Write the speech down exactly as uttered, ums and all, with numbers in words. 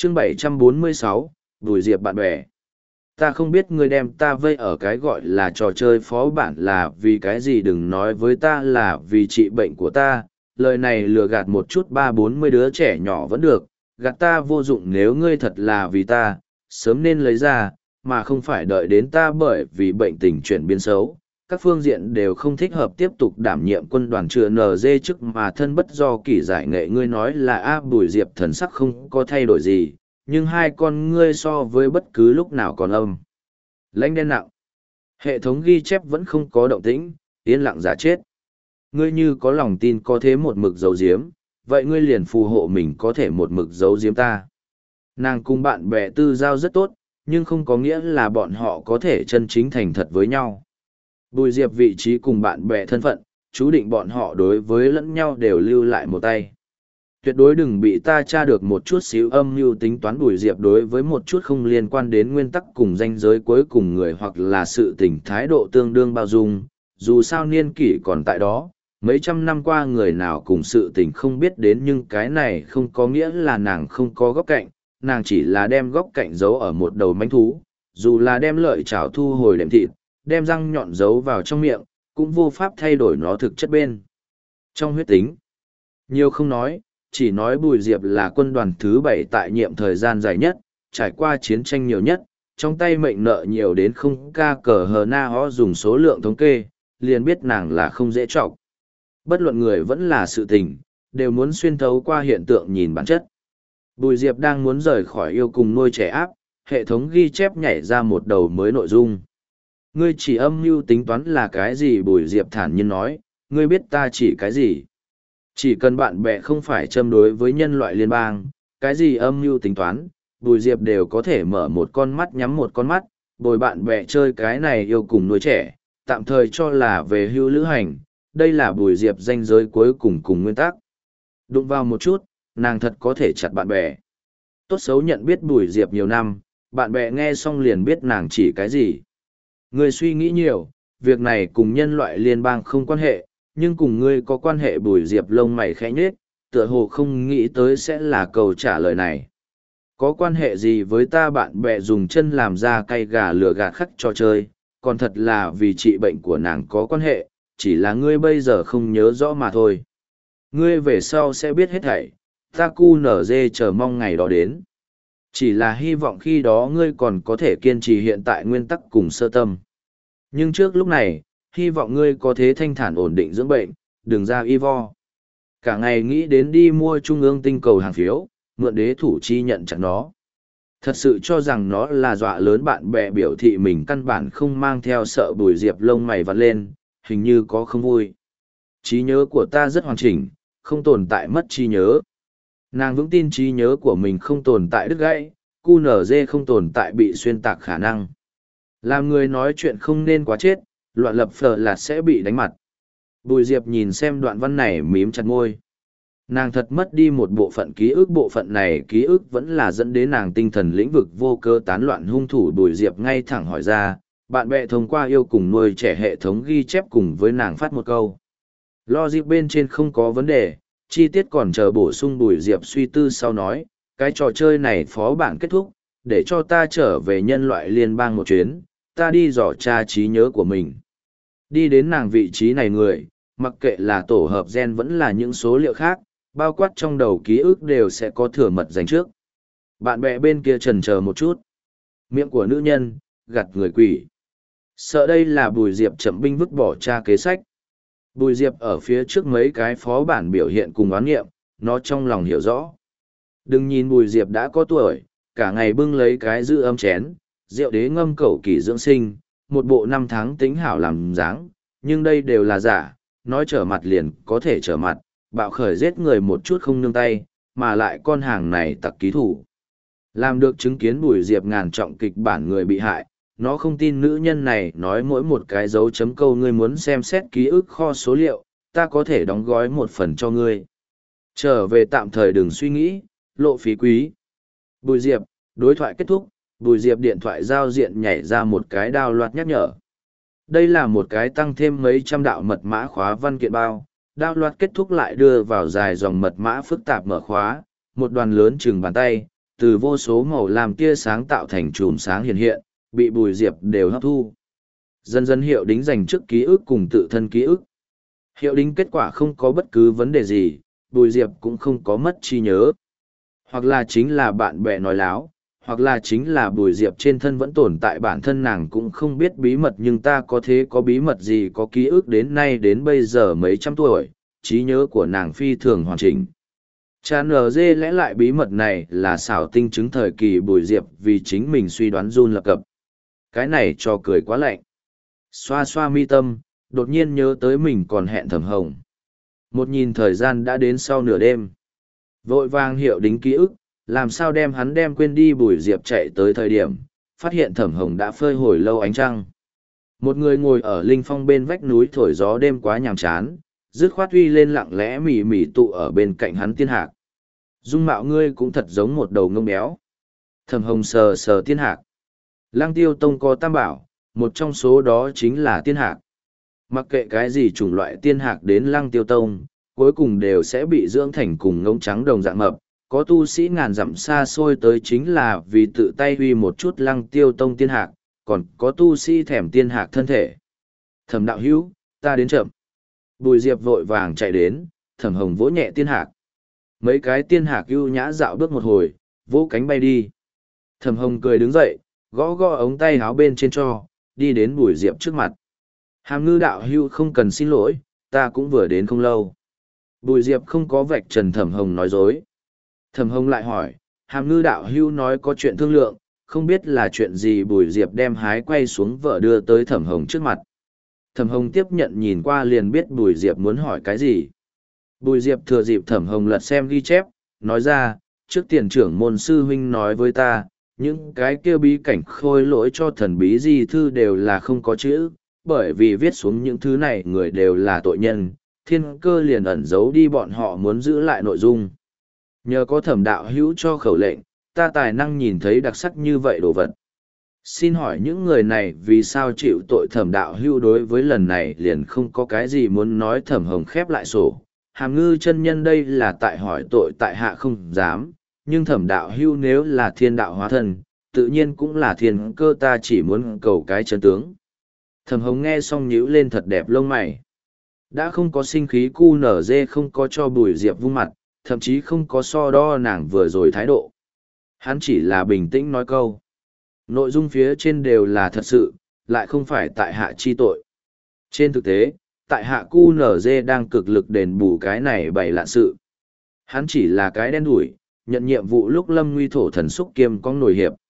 chương bảy trăm bốn mươi sáu, Bùi Diệp bạn bè. Ta không biết ngươi đem ta vây ở cái gọi là trò chơi phó bản là vì cái gì, đừng nói với ta là vì trị bệnh của ta, lời này lừa gạt một chút ba bốn mươi đứa trẻ nhỏ vẫn được, gạt ta vô dụng. Nếu ngươi thật là vì ta, sớm nên lấy ra, mà không phải đợi đến ta bởi vì bệnh tình chuyển biến xấu. Các phương diện đều không thích hợp tiếp tục đảm nhiệm quân đoàn chữa en giê chức mà thân bất do kỷ giải nghệ. Ngươi nói là a Bùi Diệp thần sắc không có thay đổi gì, nhưng hai con ngươi so với bất cứ lúc nào còn âm lãnh đen nặng. Hệ thống ghi chép vẫn không có động tĩnh, yên lặng giả chết. Ngươi như có lòng tin có thế một mực giấu giếm, vậy ngươi liền phù hộ mình có thể một mực giấu giếm ta. Nàng cùng bạn bè tư giao rất tốt, nhưng không có nghĩa là bọn họ có thể chân chính thành thật với nhau. Bùi Diệp vị trí cùng bạn bè thân phận, chú định bọn họ đối với lẫn nhau đều lưu lại một tay. Tuyệt đối đừng bị ta tra được một chút xíu âm mưu tính toán. Bùi Diệp đối với một chút không liên quan đến nguyên tắc cùng ranh giới cuối cùng người hoặc là sự tình thái độ tương đương bao dung, dù sao niên kỷ còn tại đó, mấy trăm năm qua người nào cùng sự tình không biết đến, nhưng cái này không có nghĩa là nàng không có góc cạnh, nàng chỉ là đem góc cạnh giấu ở một đầu mánh thú, dù là đem lợi chảo thu hồi đệm thịt, đem răng nhọn giấu vào trong miệng, cũng vô pháp thay đổi nó thực chất bên trong huyết tính. Nhiều không nói, chỉ nói Bùi Diệp là quân đoàn thứ bảy tại nhiệm thời gian dài nhất, trải qua chiến tranh nhiều nhất, trong tay mệnh nợ nhiều đến không ca cờ hờ na ho, dùng số lượng thống kê, liền biết nàng là không dễ trọc. Bất luận người vẫn là sự tình, đều muốn xuyên thấu qua hiện tượng nhìn bản chất. Bùi Diệp đang muốn rời khỏi yêu cùng nuôi trẻ áp, hệ thống ghi chép nhảy ra một đầu mới nội dung. Ngươi chỉ âm mưu tính toán là cái gì? Bùi Diệp thản nhiên nói, ngươi biết ta chỉ cái gì? Chỉ cần bạn bè không phải châm đối với nhân loại liên bang, cái gì âm mưu tính toán, Bùi Diệp đều có thể mở một con mắt nhắm một con mắt, bồi bạn bè chơi cái này yêu cùng nuôi trẻ, tạm thời cho là về hưu lữ hành, đây là Bùi Diệp ranh giới cuối cùng cùng nguyên tắc. Đụng vào một chút, nàng thật có thể chặt bạn bè. Tốt xấu nhận biết Bùi Diệp nhiều năm, bạn bè nghe xong liền biết nàng chỉ cái gì. Ngươi suy nghĩ nhiều, việc này cùng nhân loại liên bang không quan hệ, nhưng cùng ngươi có quan hệ. Bùi Diệp lông mày khẽ nhếch, tựa hồ không nghĩ tới sẽ là câu trả lời này. Có quan hệ gì với ta? Bạn bè dùng chân làm ra cay gà lừa gạt khắc cho chơi, còn thật là vì trị bệnh của nàng có quan hệ, chỉ là ngươi bây giờ không nhớ rõ mà thôi. Ngươi về sau sẽ biết hết thảy, ta cu nở dê chờ mong ngày đó đến. Chỉ là hy vọng khi đó ngươi còn có thể kiên trì hiện tại nguyên tắc cùng sơ tâm. Nhưng trước lúc này, hy vọng ngươi có thế thanh thản ổn định dưỡng bệnh, đừng ra y vo. Cả ngày nghĩ đến đi mua trung ương tinh cầu hàng phiếu, mượn đế thủ chi nhận chặn nó. Thật sự cho rằng nó là dọa lớn bạn bè, biểu thị mình căn bản không mang theo, sợ. Bùi Diệp lông mày vặn lên, hình như có không vui. Trí nhớ của ta rất hoàn chỉnh, không tồn tại mất trí nhớ. Nàng vững tin trí nhớ của mình không tồn tại đứt gãy, cu nở dê không tồn tại bị xuyên tạc khả năng. Làm người nói chuyện không nên quá chết, loạn lập phở là sẽ bị đánh mặt. Bùi Diệp nhìn xem đoạn văn này mím chặt môi. Nàng thật mất đi một bộ phận ký ức, bộ phận này ký ức vẫn là dẫn đến nàng tinh thần lĩnh vực vô cơ tán loạn. Hung thủ Bùi Diệp ngay thẳng hỏi ra, bạn bè thông qua yêu cùng nuôi trẻ hệ thống ghi chép cùng với nàng phát một câu. Logic bên trên không có vấn đề, chi tiết còn chờ bổ sung. Bùi Diệp suy tư sau nói, cái trò chơi này phó bản kết thúc, để cho ta trở về nhân loại liên bang một chuyến, ta đi dò tra trí nhớ của mình. Đi đến nàng vị trí này người, mặc kệ là tổ hợp gen vẫn là những số liệu khác, bao quát trong đầu ký ức đều sẽ có thừa mật dành trước. Bạn bè bên kia chần chờ một chút. Miệng của nữ nhân, gặt người quỷ. Sợ đây là Bùi Diệp chậm binh vứt bỏ tra kế sách. Bùi Diệp ở phía trước mấy cái phó bản biểu hiện cùng oán nghiệm, nó trong lòng hiểu rõ. Đừng nhìn Bùi Diệp đã có tuổi, cả ngày bưng lấy cái giữ ấm chén, rượu đế ngâm cẩu kỳ dưỡng sinh, một bộ năm tháng tính hảo làm dáng, nhưng đây đều là giả, nói trở mặt liền có thể trở mặt, bạo khởi giết người một chút không nương tay, mà lại con hàng này tặc ký thủ. Làm được chứng kiến Bùi Diệp ngàn trọng kịch bản người bị hại, nó không tin nữ nhân này nói mỗi một cái dấu chấm câu. Ngươi muốn xem xét ký ức kho số liệu, ta có thể đóng gói một phần cho ngươi. Trở về tạm thời đừng suy nghĩ, lộ phí quý. Bùi Diệp, đối thoại kết thúc, Bùi Diệp điện thoại giao diện nhảy ra một cái đao loạt nhắc nhở. Đây là một cái tăng thêm mấy trăm đạo mật mã khóa văn kiện bao, đao loạt kết thúc lại đưa vào dài dòng mật mã phức tạp mở khóa, một đoàn lớn chừng bàn tay, từ vô số màu làm tia sáng tạo thành chùm sáng hiện hiện, bị Bùi Diệp đều hấp thu. Dần dần Hiệu Đính dành trước ký ức cùng tự thân ký ức. Hiệu Đính kết quả không có bất cứ vấn đề gì, Bùi Diệp cũng không có mất trí nhớ. Hoặc là chính là bạn bè nói láo, hoặc là chính là Bùi Diệp trên thân vẫn tồn tại bản thân nàng cũng không biết bí mật, nhưng ta có thế có bí mật gì, có ký ức đến nay đến bây giờ mấy trăm tuổi, trí nhớ của nàng phi thường hoàn chỉnh. Cha nờ dê lẽ lại bí mật này là xảo tinh chứng thời kỳ Bùi Diệp vì chính mình suy đoán run lập cập. Cái này cho cười quá lạnh. Xoa xoa mi tâm, đột nhiên nhớ tới mình còn hẹn Thẩm Hồng. Một nhìn thời gian đã đến sau nửa đêm. Vội vàng Hiệu Đính ký ức, làm sao đem hắn đem quên đi. Bùi Diệp chạy tới thời điểm, phát hiện Thẩm Hồng đã phơi hồi lâu ánh trăng. Một người ngồi ở linh phong bên vách núi thổi gió đêm quá nhàm chán, dứt khoát uy lên lặng lẽ mỉ mỉ tụ ở bên cạnh hắn Tiên Hạc. Dung mạo ngươi cũng thật giống một đầu ngông béo. Thẩm Hồng sờ sờ Tiên Hạc. Lăng Tiêu Tông có tam bảo, một trong số đó chính là Tiên Hạc. Mặc kệ cái gì chủng loại Tiên Hạc đến Lăng Tiêu Tông, cuối cùng đều sẽ bị dưỡng thành cùng ngông trắng đồng dạng mập. Có tu sĩ ngàn dặm xa xôi tới chính là vì tự tay huy một chút Lăng Tiêu Tông Tiên Hạc, còn có tu sĩ thèm Tiên Hạc thân thể. Thẩm đạo hữu, ta đến chậm. Bùi Diệp vội vàng chạy đến, Thẩm Hồng vỗ nhẹ Tiên Hạc. Mấy cái Tiên Hạc ưu nhã dạo bước một hồi, vỗ cánh bay đi. Thẩm Hồng cười đứng dậy, gõ gõ ống tay áo bên trên cho, đi đến Bùi Diệp trước mặt. Hàm Ngư đạo hữu không cần xin lỗi, ta cũng vừa đến không lâu. Bùi Diệp không có vạch trần Thẩm Hồng nói dối. Thẩm Hồng lại hỏi, Hàm Ngư đạo hữu nói có chuyện thương lượng, không biết là chuyện gì. Bùi Diệp đem hái quay xuống vợ đưa tới Thẩm Hồng trước mặt. Thẩm Hồng tiếp nhận nhìn qua liền biết Bùi Diệp muốn hỏi cái gì. Bùi Diệp thừa dịp Thẩm Hồng lật xem ghi chép, nói ra, trước tiền trưởng môn sư huynh nói với ta, những cái kia bí cảnh khôi lỗi cho thần bí di thư đều là không có chữ, bởi vì viết xuống những thứ này người đều là tội nhân, thiên cơ liền ẩn giấu đi bọn họ muốn giữ lại nội dung. Nhờ có Thẩm đạo hữu cho khẩu lệnh, ta tài năng nhìn thấy đặc sắc như vậy đồ vật. Xin hỏi những người này vì sao chịu tội? Thẩm đạo hữu đối với lần này liền không có cái gì muốn nói. Thẩm Hồng khép lại sổ. Hàm Ngư chân nhân đây là tại hỏi tội, tại hạ không dám, nhưng Thẩm đạo hữu nếu là thiên đạo hóa thân, tự nhiên cũng là thiên cơ, ta chỉ muốn cầu cái chân tướng. Thẩm Hồng nghe xong nhíu lên thật đẹp lông mày. Đã không có sinh khí cu nở dê, không có cho Bùi Diệp vung mặt, thậm chí không có so đo nàng vừa rồi thái độ. Hắn chỉ là bình tĩnh nói câu. Nội dung phía trên đều là thật sự, lại không phải tại hạ chi tội. Trên thực tế, tại hạ cu nở dê đang cực lực đền bù cái này bày lạ sự. Hắn chỉ là cái đen đủi, nhận nhiệm vụ lúc lâm nguy thổ thần xúc kiêm có nổi hiệp.